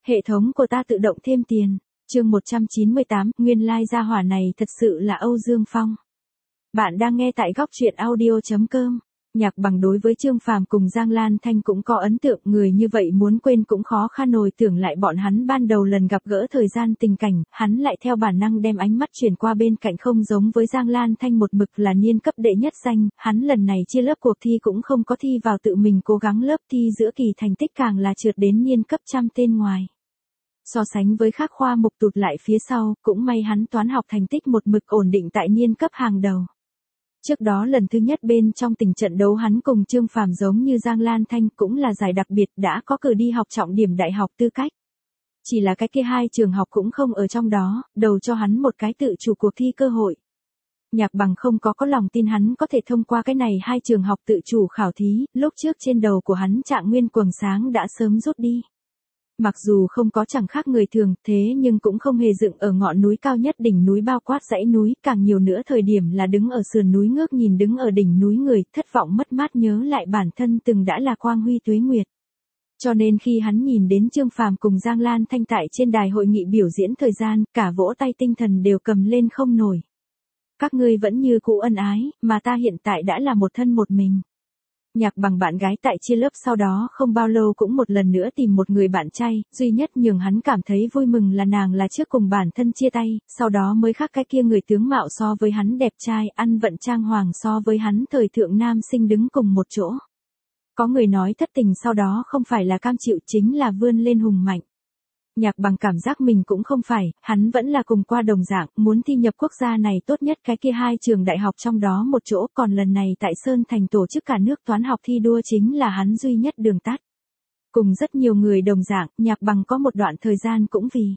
Hệ thống của ta tự động thêm tiền. Chương 198, nguyên lai gia hỏa này thật sự là Âu Dương Phong. Bạn đang nghe tại góc truyện audio.com. Nhạc Bằng đối với Trương Phàm cùng Giang Lan Thanh cũng có ấn tượng, người như vậy muốn quên cũng khó khăn nổi, tưởng lại bọn hắn ban đầu lần gặp gỡ thời gian tình cảnh, hắn lại theo bản năng đem ánh mắt chuyển qua bên cạnh, không giống với Giang Lan Thanh một mực là niên cấp đệ nhất danh, hắn lần này chia lớp cuộc thi cũng không có thi vào tự mình cố gắng, lớp thi giữa kỳ thành tích càng là trượt đến niên cấp trăm tên ngoài. So sánh với khác khoa mục tụt lại phía sau, cũng may hắn toán học thành tích một mực ổn định tại niên cấp hàng đầu. Trước đó lần thứ nhất bên trong tình trận đấu hắn cùng Trương Phàm giống như Giang Lan Thanh cũng là giải đặc biệt đã có cử đi học trọng điểm đại học tư cách. Chỉ là cái kia hai trường học cũng không ở trong đó, đầu cho hắn một cái tự chủ cuộc thi cơ hội. Nhạc Bằng không có lòng tin hắn có thể thông qua cái này hai trường học tự chủ khảo thí, lúc trước trên đầu của hắn trạng nguyên quầng sáng đã sớm rút đi. Mặc dù không có chẳng khác người thường, thế nhưng cũng không hề dựng ở ngọn núi cao nhất đỉnh núi bao quát dãy núi, càng nhiều nữa thời điểm là đứng ở sườn núi ngước nhìn đứng ở đỉnh núi người, thất vọng mất mát nhớ lại bản thân từng đã là quang huy tuế nguyệt. Cho nên khi hắn nhìn đến Trương Phàm cùng Giang Lan Thanh tại trên đài hội nghị biểu diễn thời gian, cả vỗ tay tinh thần đều cầm lên không nổi. Các ngươi vẫn như cũ ân ái, mà ta hiện tại đã là một thân một mình. Nhạc Bằng bạn gái tại chia lớp sau đó không bao lâu cũng một lần nữa tìm một người bạn trai, duy nhất nhường hắn cảm thấy vui mừng là nàng là trước cùng bản thân chia tay, sau đó mới khác cái kia người tướng mạo so với hắn đẹp trai, ăn vận trang hoàng so với hắn thời thượng nam sinh đứng cùng một chỗ. Có người nói thất tình sau đó không phải là cam chịu chính là vươn lên hùng mạnh. Nhạc Bằng cảm giác mình cũng không phải, hắn vẫn là cùng qua đồng dạng, muốn thi nhập quốc gia này tốt nhất cái kia hai trường đại học trong đó một chỗ, còn lần này tại Sơn Thành tổ chức cả nước toán học thi đua chính là hắn duy nhất đường tắt. Cùng rất nhiều người đồng dạng, Nhạc Bằng có một đoạn thời gian cũng vì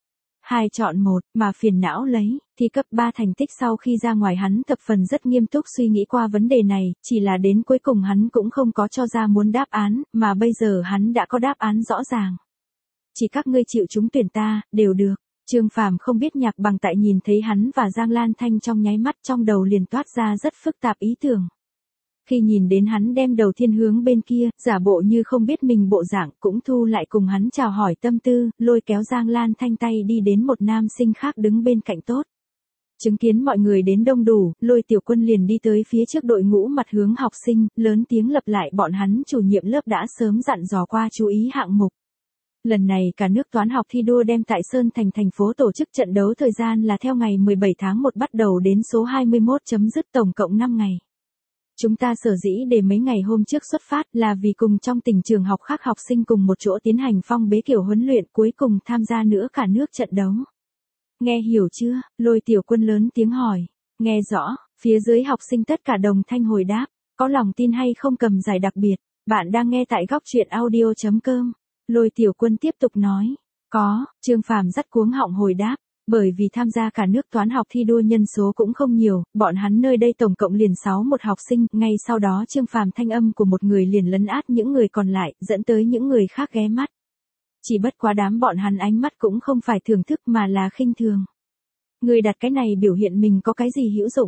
hai chọn một mà phiền não lấy, thi cấp 3 thành tích sau khi ra ngoài hắn thập phần rất nghiêm túc suy nghĩ qua vấn đề này, chỉ là đến cuối cùng hắn cũng không có cho ra muốn đáp án, mà bây giờ hắn đã có đáp án rõ ràng. Chỉ các ngươi chịu trúng tuyển ta, đều được. Trương Phàm không biết Nhạc Bằng tại nhìn thấy hắn và Giang Lan Thanh trong nháy mắt trong đầu liền toát ra rất phức tạp ý tưởng. Khi nhìn đến hắn đem đầu thiên hướng bên kia, giả bộ như không biết mình bộ dạng, cũng thu lại cùng hắn chào hỏi tâm tư, lôi kéo Giang Lan Thanh tay đi đến một nam sinh khác đứng bên cạnh tốt. Chứng kiến mọi người đến đông đủ, Lôi Tiểu Quân liền đi tới phía trước đội ngũ mặt hướng học sinh, lớn tiếng lặp lại bọn hắn chủ nhiệm lớp đã sớm dặn dò qua chú ý hạng mục. Lần này cả nước toán học thi đua đem tại Sơn Thành thành phố tổ chức trận đấu, thời gian là theo ngày 17 tháng 1 bắt đầu đến số 21 chấm dứt, tổng cộng 5 ngày. Chúng ta sở dĩ để mấy ngày hôm trước xuất phát là vì cùng trong tỉnh trường học khác học sinh cùng một chỗ tiến hành phong bế kiểu huấn luyện, cuối cùng tham gia nữa cả nước trận đấu. Nghe hiểu chưa? Lôi Tiểu Quân lớn tiếng hỏi. Nghe rõ, phía dưới học sinh tất cả đồng thanh hồi đáp, có lòng tin hay không cầm giải đặc biệt. Bạn đang nghe tại góc truyện audio.com. Lôi Tiểu Quân tiếp tục nói, có, Trương Phàm dắt cuống họng hồi đáp, bởi vì tham gia cả nước toán học thi đua nhân số cũng không nhiều, bọn hắn nơi đây tổng cộng liền 61 học sinh, ngay sau đó Trương Phàm thanh âm của một người liền lấn át những người còn lại, dẫn tới những người khác ghé mắt. Chỉ bất quá đám bọn hắn ánh mắt cũng không phải thưởng thức mà là khinh thường. Người đặt cái này biểu hiện mình có cái gì hữu dụng.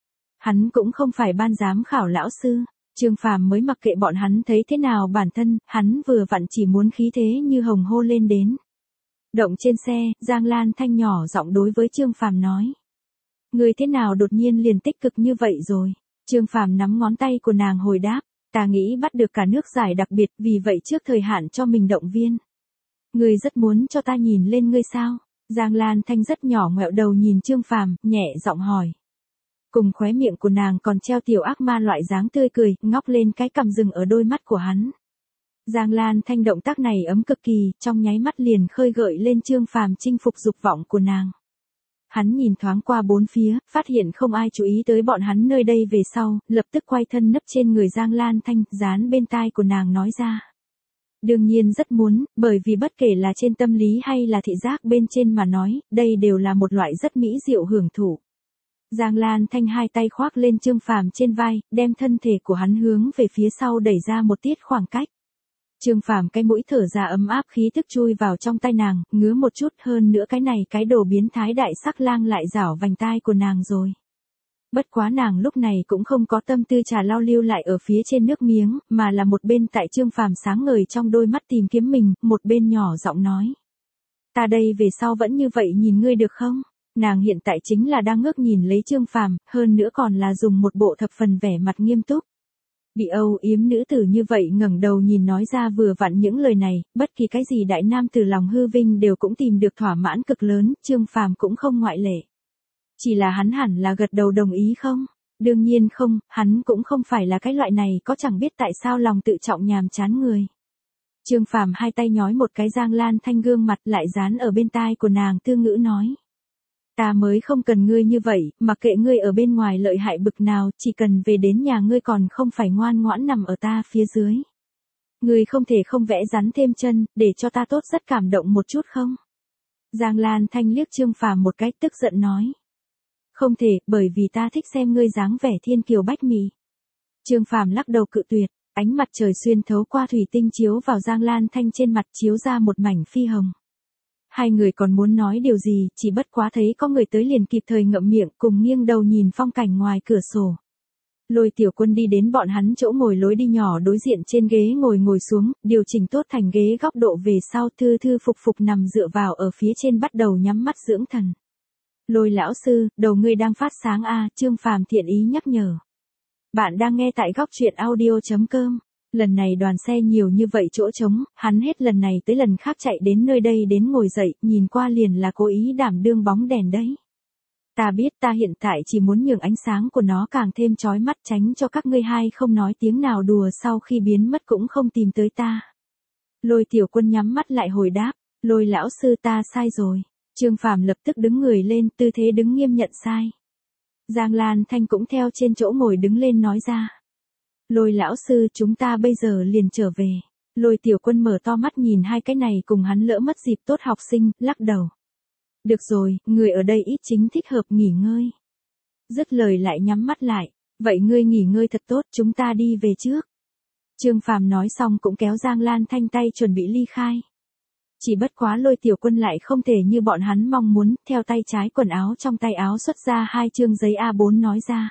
Hắn cũng không phải ban giám khảo lão sư. Trương Phàm mới mặc kệ bọn hắn thấy thế nào bản thân, hắn vừa vặn chỉ muốn khí thế như hồng hô lên đến. Động trên xe, Giang Lan Thanh nhỏ giọng đối với Trương Phàm nói. Người thế nào đột nhiên liền tích cực như vậy rồi? Trương Phàm nắm ngón tay của nàng hồi đáp, ta nghĩ bắt được cả nước giải đặc biệt, vì vậy trước thời hạn cho mình động viên. Người rất muốn cho ta nhìn lên ngươi sao? Giang Lan Thanh rất nhỏ ngoẹo đầu nhìn Trương Phàm, nhẹ giọng hỏi. Cùng khóe miệng của nàng còn treo tiểu ác ma loại dáng tươi cười, ngóc lên cái cằm rừng ở đôi mắt của hắn. Giang Lan Thanh động tác này ấm cực kỳ, trong nháy mắt liền khơi gợi lên Trương Phàm chinh phục dục vọng của nàng. Hắn nhìn thoáng qua bốn phía, phát hiện không ai chú ý tới bọn hắn nơi đây về sau, lập tức quay thân nấp trên người Giang Lan Thanh, dán bên tai của nàng nói ra. Đương nhiên rất muốn, bởi vì bất kể là trên tâm lý hay là thị giác bên trên mà nói, đây đều là một loại rất mỹ diệu hưởng thụ. Giang Lan Thanh hai tay khoác lên Trương Phàm trên vai, đem thân thể của hắn hướng về phía sau đẩy ra một tiết khoảng cách. Trương Phàm cái mũi thở ra ấm áp, khí tức chui vào trong tai nàng, ngứa một chút, hơn nữa cái này cái đồ biến thái đại sắc lang lại rảo vành tai của nàng rồi. Bất quá nàng lúc này cũng không có tâm tư trà lau lưu lại ở phía trên nước miếng, mà là một bên tại Trương Phàm sáng ngời trong đôi mắt tìm kiếm mình, một bên nhỏ giọng nói. Ta đây về sau vẫn như vậy nhìn ngươi được không? Nàng hiện tại chính là đang ngước nhìn lấy Trương Phàm, hơn nữa còn là dùng một bộ thập phần vẻ mặt nghiêm túc. Bị âu yếm nữ tử như vậy ngẩng đầu nhìn nói ra vừa vặn những lời này, bất kỳ cái gì đại nam từ lòng hư vinh đều cũng tìm được thỏa mãn cực lớn, Trương Phàm cũng không ngoại lệ. Chỉ là hắn hẳn là gật đầu đồng ý không? Đương nhiên không, hắn cũng không phải là cái loại này có chẳng biết tại sao lòng tự trọng nhàm chán người. Trương Phàm hai tay nhói một cái Giang Lan Thanh gương mặt lại dán ở bên tai của nàng tư ngữ nói. Ta mới không cần ngươi như vậy, mặc kệ ngươi ở bên ngoài lợi hại bực nào, chỉ cần về đến nhà ngươi còn không phải ngoan ngoãn nằm ở ta phía dưới. Ngươi không thể không vẽ rắn thêm chân, để cho ta tốt rất cảm động một chút không? Giang Lan Thanh liếc Trương Phàm một cái tức giận nói. Không thể, bởi vì ta thích xem ngươi dáng vẻ thiên kiều bách mỹ. Trương Phàm lắc đầu cự tuyệt, ánh mặt trời xuyên thấu qua thủy tinh chiếu vào Giang Lan Thanh trên mặt chiếu ra một mảnh phi hồng. Hai người còn muốn nói điều gì, chỉ bất quá thấy có người tới liền kịp thời ngậm miệng cùng nghiêng đầu nhìn phong cảnh ngoài cửa sổ. Lôi Tiểu Quân đi đến bọn hắn chỗ ngồi lối đi nhỏ đối diện trên ghế ngồi xuống, điều chỉnh tốt thành ghế góc độ về sau thư thư phục phục nằm dựa vào ở phía trên bắt đầu nhắm mắt dưỡng thần. Lôi lão sư, đầu ngươi đang phát sáng a, Trương Phàm thiện ý nhắc nhở. Bạn đang nghe tại góc truyện audio.com. Lần này đoàn xe nhiều như vậy chỗ trống, hắn hết lần này tới lần khác chạy đến nơi đây đến ngồi dậy, nhìn qua liền là cố ý đảm đương bóng đèn đấy. Ta biết ta hiện tại chỉ muốn nhường ánh sáng của nó càng thêm chói mắt tránh cho các ngươi hai không nói tiếng nào đùa sau khi biến mất cũng không tìm tới ta. Lôi Tiểu Quân nhắm mắt lại hồi đáp, Lôi lão sư ta sai rồi. Trương Phàm lập tức đứng người lên, tư thế đứng nghiêm nhận sai. Giang Lan Thanh cũng theo trên chỗ ngồi đứng lên nói ra. Lôi lão sư chúng ta bây giờ liền trở về. Lôi Tiểu Quân mở to mắt nhìn hai cái này cùng hắn lỡ mất dịp tốt học sinh, lắc đầu. Được rồi, người ở đây ít chính thích hợp nghỉ ngơi. Dứt lời lại nhắm mắt lại, vậy ngươi nghỉ ngơi thật tốt chúng ta đi về trước. Trương Phàm nói xong cũng kéo Giang Lan Thanh tay chuẩn bị ly khai. Chỉ bất quá Lôi Tiểu Quân lại không thể như bọn hắn mong muốn, theo tay trái quần áo trong tay áo xuất ra 2 chương giấy A4 nói ra.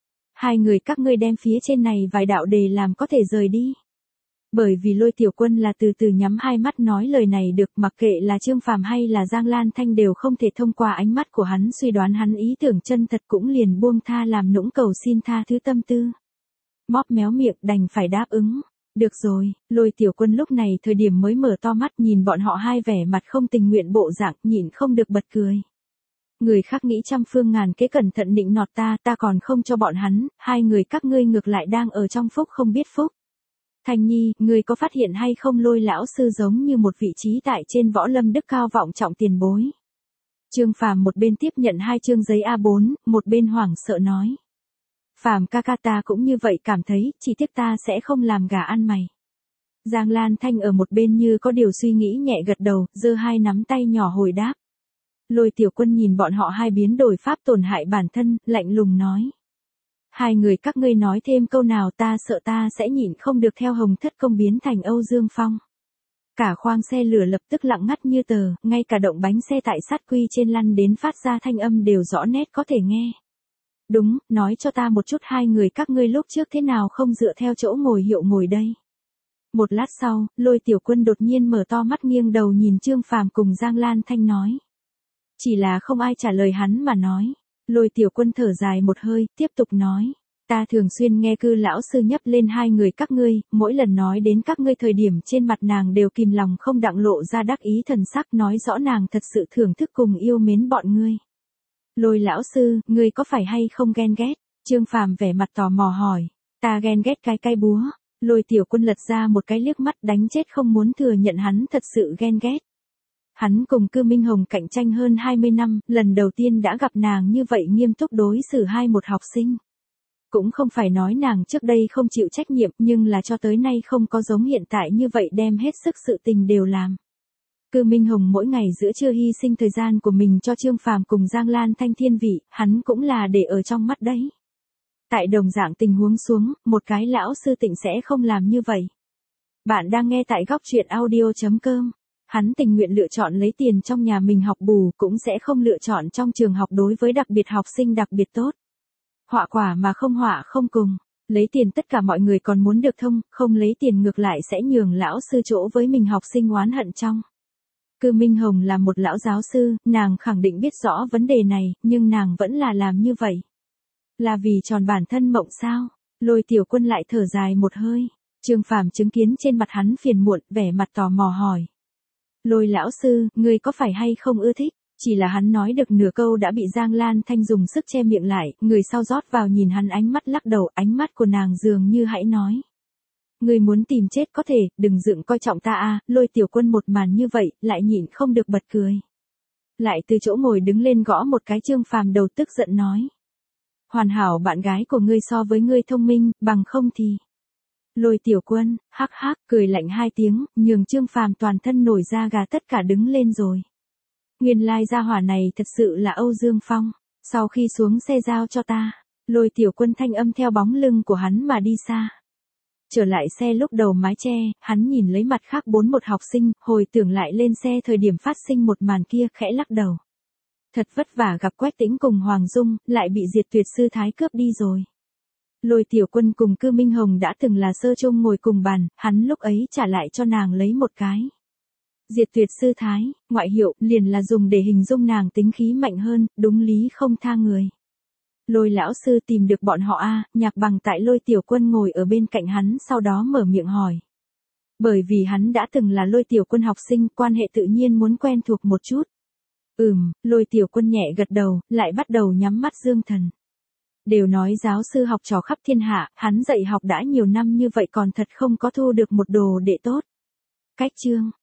Hai người các ngươi đem phía trên này vài đạo đề làm có thể rời đi. Bởi vì Lôi Tiểu Quân là từ từ nhắm hai mắt nói lời này được, mặc kệ là Trương Phàm hay là Giang Lan Thanh đều không thể thông qua ánh mắt của hắn suy đoán hắn ý tưởng chân thật cũng liền buông tha làm nũng cầu xin tha thứ tâm tư. Móp méo miệng đành phải đáp ứng. Được rồi, Lôi Tiểu Quân lúc này thời điểm mới mở to mắt nhìn bọn họ hai vẻ mặt không tình nguyện bộ dạng nhịn không được bật cười. Người khác nghĩ trăm phương ngàn kế cẩn thận nịnh nọt ta còn không cho bọn hắn, hai người các ngươi ngược lại đang ở trong phúc không biết phúc. Thanh Nhi, ngươi có phát hiện hay không Lôi lão sư giống như một vị trí tại trên võ lâm đức cao vọng trọng tiền bối. Trương Phàm một bên tiếp nhận 2 chương giấy A4, một bên hoảng sợ nói. Phàm ca ca ta cũng như vậy cảm thấy, chỉ tiếc ta sẽ không làm gà ăn mày. Giang Lan Thanh ở một bên như có điều suy nghĩ nhẹ gật đầu, giơ hai nắm tay nhỏ hồi đáp. Lôi Tiểu Quân nhìn bọn họ hai biến đổi pháp tổn hại bản thân, lạnh lùng nói. Hai người các ngươi nói thêm câu nào ta sợ ta sẽ nhịn không được theo Hồng Thất Công biến thành Âu Dương Phong. Cả khoang xe lửa lập tức lặng ngắt như tờ, ngay cả động bánh xe tại sát quy trên lăn đến phát ra thanh âm đều rõ nét có thể nghe. Đúng, nói cho ta một chút hai người các ngươi lúc trước thế nào không dựa theo chỗ ngồi hiệu ngồi đây. Một lát sau, Lôi Tiểu Quân đột nhiên mở to mắt nghiêng đầu nhìn Trương Phàm cùng Giang Lan Thanh nói. Chỉ là không ai trả lời hắn mà nói. Lôi Tiểu Quân thở dài một hơi, tiếp tục nói. Ta thường xuyên nghe cư lão sư nhấp lên hai người các ngươi, mỗi lần nói đến các ngươi thời điểm trên mặt nàng đều kìm lòng không đặng lộ ra đắc ý thần sắc nói rõ nàng thật sự thưởng thức cùng yêu mến bọn ngươi. Lôi lão sư, ngươi có phải hay không ghen ghét? Trương Phàm vẻ mặt tò mò hỏi. Ta ghen ghét cái búa. Lôi Tiểu Quân lật ra một cái liếc mắt đánh chết không muốn thừa nhận hắn thật sự ghen ghét. Hắn cùng Cư Minh Hồng cạnh tranh hơn 20 năm, lần đầu tiên đã gặp nàng như vậy nghiêm túc đối xử một học sinh. Cũng không phải nói nàng trước đây không chịu trách nhiệm nhưng là cho tới nay không có giống hiện tại như vậy đem hết sức sự tình đều làm. Cư Minh Hồng mỗi ngày giữa trưa hy sinh thời gian của mình cho Trương Phàm cùng Giang Lan Thanh thiên vị, hắn cũng là để ở trong mắt đấy. Tại đồng dạng tình huống xuống, một cái lão sư tịnh sẽ không làm như vậy. Bạn đang nghe tại góc truyện audio.com. Hắn tình nguyện lựa chọn lấy tiền trong nhà mình học bù cũng sẽ không lựa chọn trong trường học đối với đặc biệt học sinh đặc biệt tốt. Họa quả mà không họa không cùng. Lấy tiền tất cả mọi người còn muốn được thông, không lấy tiền ngược lại sẽ nhường lão sư chỗ với mình học sinh oán hận trong. Cư Minh Hồng là một lão giáo sư, nàng khẳng định biết rõ vấn đề này, nhưng nàng vẫn là làm như vậy. Là vì tròn bản thân mộng sao? Lôi Tiểu Quân lại thở dài một hơi. Trương Phàm chứng kiến trên mặt hắn phiền muộn, vẻ mặt tò mò hỏi. Lôi lão sư, ngươi có phải hay không ưa thích? Chỉ là hắn nói được nửa câu đã bị Giang Lan Thanh dùng sức che miệng lại, người sau rót vào nhìn hắn ánh mắt lắc đầu, ánh mắt của nàng dường như hãy nói. Ngươi muốn tìm chết có thể, đừng dựng coi trọng ta a. Lôi Tiểu Quân một màn như vậy, lại nhịn không được bật cười. Lại từ chỗ ngồi đứng lên gõ một cái Trương Phàm đầu, tức giận nói. Hoàn hảo bạn gái của ngươi so với ngươi thông minh, bằng không thì. Lôi Tiểu Quân, hắc hắc, cười lạnh hai tiếng, nhường Trương Phàm toàn thân nổi da gà tất cả đứng lên rồi. Nguyên lai gia hỏa này thật sự là Âu Dương Phong. Sau khi xuống xe giao cho ta, Lôi Tiểu Quân thanh âm theo bóng lưng của hắn mà đi xa. Trở lại xe lúc đầu mái che, hắn nhìn lấy mặt khác 41 học sinh, hồi tưởng lại lên xe thời điểm phát sinh một màn kia, khẽ lắc đầu. Thật vất vả gặp Quách Tĩnh cùng Hoàng Dung, lại bị Diệt Tuyệt Sư Thái cướp đi rồi. Lôi Tiểu Quân cùng Cư Minh Hồng đã từng là sơ chung ngồi cùng bàn, hắn lúc ấy trả lại cho nàng lấy một cái. Diệt Tuyệt Sư Thái, ngoại hiệu, liền là dùng để hình dung nàng tính khí mạnh hơn, đúng lý không tha người. Lôi lão sư tìm được bọn họ a. Nhạc Bằng tại Lôi Tiểu Quân ngồi ở bên cạnh hắn sau đó mở miệng hỏi. Bởi vì hắn đã từng là Lôi Tiểu Quân học sinh, quan hệ tự nhiên muốn quen thuộc một chút. Lôi Tiểu Quân nhẹ gật đầu, lại bắt đầu nhắm mắt dương thần. Đều nói giáo sư học trò khắp thiên hạ, hắn dạy học đã nhiều năm như vậy còn thật không có thu được một đồ đệ tốt. Cách chương